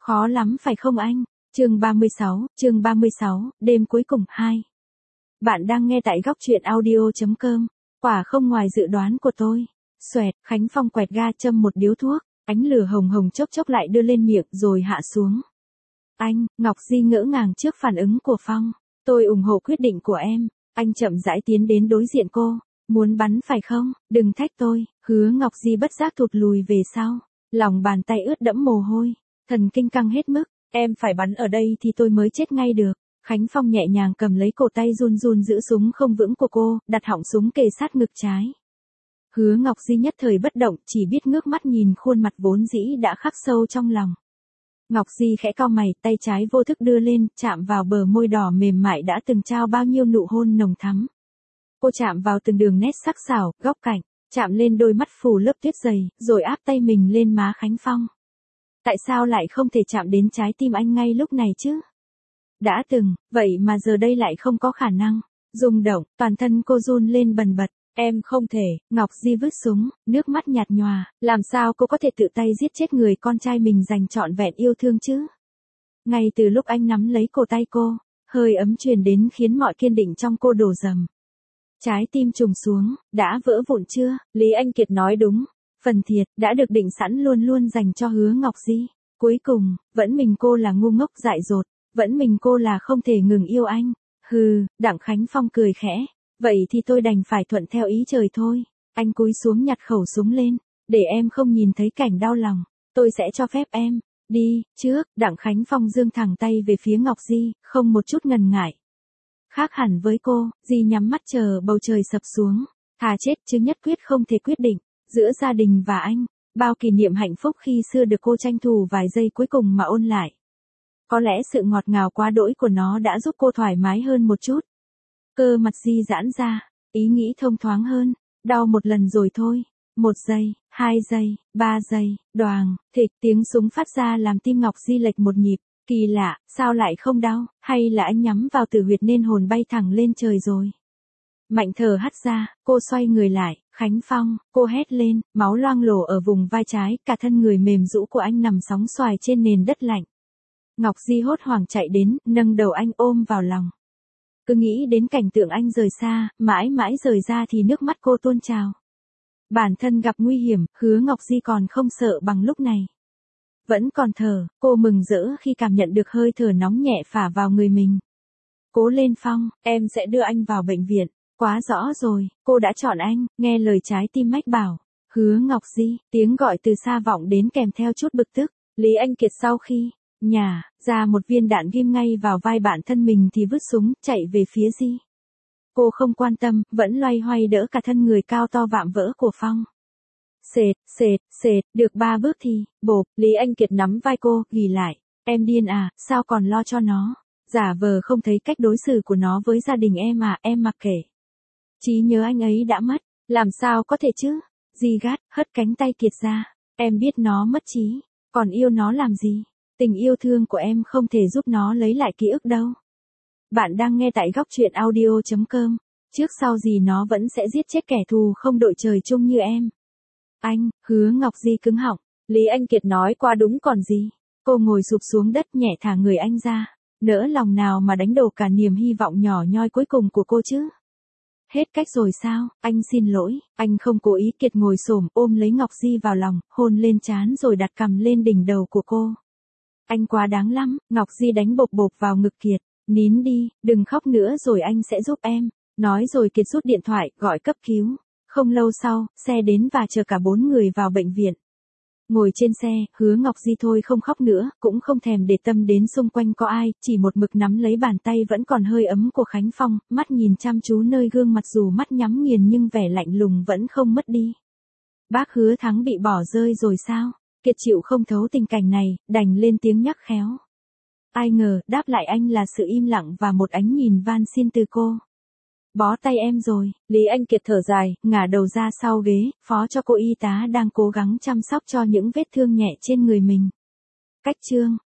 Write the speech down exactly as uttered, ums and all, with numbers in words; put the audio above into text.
Khó lắm phải không anh? Chương ba mươi sáu, chương ba mươi sáu, đêm cuối cùng hai. Bạn đang nghe tại góc truyện audio chấm com. Quả không ngoài dự đoán của tôi. Xoẹt, Khánh Phong quẹt ga châm một điếu thuốc, ánh lửa hồng hồng chốc chốc lại đưa lên miệng rồi hạ xuống. Anh, Ngọc Di ngỡ ngàng trước phản ứng của Phong. Tôi ủng hộ quyết định của em. Anh chậm rãi tiến đến đối diện cô. Muốn bắn phải không? Đừng thách tôi. Hứa Ngọc Di bất giác thụt lùi về sau. Lòng bàn tay ướt đẫm mồ hôi. Thần kinh căng hết mức. Em phải bắn ở đây thì tôi mới chết ngay được. Khánh Phong nhẹ nhàng cầm lấy cổ tay run run giữ súng không vững của cô, đặt họng súng kề sát ngực trái. Hứa Ngọc Di nhất thời bất động, chỉ biết ngước mắt nhìn khuôn mặt vốn dĩ đã khắc sâu trong lòng. Ngọc Di khẽ cau mày, tay trái vô thức đưa lên, chạm vào bờ môi đỏ mềm mại đã từng trao bao nhiêu nụ hôn nồng thắm. Cô chạm vào từng đường nét sắc sảo, góc cạnh, chạm lên đôi mắt phủ lớp tuyết dày, rồi áp tay mình lên má Khánh Phong. Tại sao lại không thể chạm đến trái tim anh ngay lúc này chứ? Đã từng, vậy mà giờ đây lại không có khả năng. Rung động, toàn thân cô run lên bần bật. Em không thể. Ngọc Di vứt súng, nước mắt nhạt nhòa. Làm sao cô có thể tự tay giết chết người con trai mình dành trọn vẹn yêu thương chứ? Ngay từ lúc anh nắm lấy cổ tay cô, hơi ấm truyền đến khiến mọi kiên định trong cô đổ dầm. Trái tim trùng xuống, đã vỡ vụn chưa? Lý Anh Kiệt nói đúng. Phần thiệt, đã được định sẵn luôn luôn dành cho Hứa Ngọc Di. Cuối cùng, vẫn mình cô là ngu ngốc dại dột, vẫn mình cô là không thể ngừng yêu anh. Hừ, Đặng Khánh Phong cười khẽ. Vậy thì tôi đành phải thuận theo ý trời thôi. Anh cúi xuống nhặt khẩu súng lên. Để em không nhìn thấy cảnh đau lòng, tôi sẽ cho phép em. Đi, trước, Đặng Khánh Phong giương thẳng tay về phía Ngọc Di, không một chút ngần ngại. Khác hẳn với cô, Di nhắm mắt chờ bầu trời sập xuống. Thà chết chứ nhất quyết không thể quyết định. Giữa gia đình và anh, bao kỷ niệm hạnh phúc khi xưa được cô tranh thủ vài giây cuối cùng mà ôn lại. Có lẽ sự ngọt ngào quá đỗi của nó đã giúp cô thoải mái hơn một chút. Cơ mặt Di giãn ra, ý nghĩ thông thoáng hơn. Đau một lần rồi thôi. Một giây, hai giây, ba giây, đoàng, thịch tiếng súng phát ra làm tim Ngọc Di lệch một nhịp. Kỳ lạ, sao lại không đau, hay là anh nhắm vào tử huyệt nên hồn bay thẳng lên trời rồi. Mạnh thở hắt ra, cô xoay người lại, Khánh Phong, cô hét lên, máu loang lổ ở vùng vai trái, cả thân người mềm rũ của anh nằm sóng xoài trên nền đất lạnh. Ngọc Di hốt hoảng chạy đến, nâng đầu anh ôm vào lòng. Cứ nghĩ đến cảnh tượng anh rời xa, mãi mãi rời ra thì nước mắt cô tuôn trào. Bản thân gặp nguy hiểm, Hứa Ngọc Di còn không sợ bằng lúc này. Vẫn còn thở, cô mừng rỡ khi cảm nhận được hơi thở nóng nhẹ phả vào người mình. Cố lên Phong, em sẽ đưa anh vào bệnh viện. Quá rõ rồi, cô đã chọn anh, nghe lời trái tim mách bảo. Hứa Ngọc Di, tiếng gọi từ xa vọng đến kèm theo chút bực tức. Lý Anh Kiệt sau khi nhả ra một viên đạn ghim ngay vào vai bản thân mình thì vứt súng, chạy về phía Di. Cô không quan tâm, vẫn loay hoay đỡ cả thân người cao to vạm vỡ của Phong. Sệt, sệt, sệt, được ba bước thì, bộp, Lý Anh Kiệt nắm vai cô, ghì lại. Em điên à, sao còn lo cho nó? Giả vờ không thấy cách đối xử của nó với gia đình em à, em mặc kệ. Trí nhớ anh ấy đã mất, làm sao có thể chứ? Di gắt, hất cánh tay Kiệt ra. Em biết nó mất trí, còn yêu nó làm gì? Tình yêu thương của em không thể giúp nó lấy lại ký ức đâu. Bạn đang nghe tại góc truyện audio chấm com. Trước sau gì nó vẫn sẽ giết chết kẻ thù không đội trời chung như em. Anh, Hứa Ngọc Di cứng họng. Lý Anh Kiệt nói qua đúng còn gì. Cô ngồi sụp xuống đất nhẹ thả người anh ra. Nỡ lòng nào mà đánh đổ cả niềm hy vọng nhỏ nhoi cuối cùng của cô chứ? Hết cách rồi sao, anh xin lỗi, anh không cố ý. Kiệt ngồi xổm ôm lấy Ngọc Di vào lòng, hôn lên trán rồi đặt cằm lên đỉnh đầu của cô. Anh quá đáng lắm, Ngọc Di đánh bộp bộp vào ngực Kiệt, nín đi, đừng khóc nữa rồi anh sẽ giúp em. Nói rồi Kiệt rút điện thoại, gọi cấp cứu. Không lâu sau, xe đến và chờ cả bốn người vào bệnh viện. Ngồi trên xe, Hứa Ngọc Di thôi không khóc nữa, cũng không thèm để tâm đến xung quanh có ai, chỉ một mực nắm lấy bàn tay vẫn còn hơi ấm của Khánh Phong, mắt nhìn chăm chú nơi gương mặt dù mắt nhắm nghiền nhưng vẻ lạnh lùng vẫn không mất đi. Bác Hứa Thắng bị bỏ rơi rồi sao? Kiệt chịu không thấu tình cảnh này, đành lên tiếng nhắc khéo. Ai ngờ, đáp lại anh là sự im lặng và một ánh nhìn van xin từ cô. Bó tay em rồi, Lý Anh Kiệt thở dài, ngả đầu ra sau ghế, phó cho cô y tá đang cố gắng chăm sóc cho những vết thương nhẹ trên người mình. Cách chương.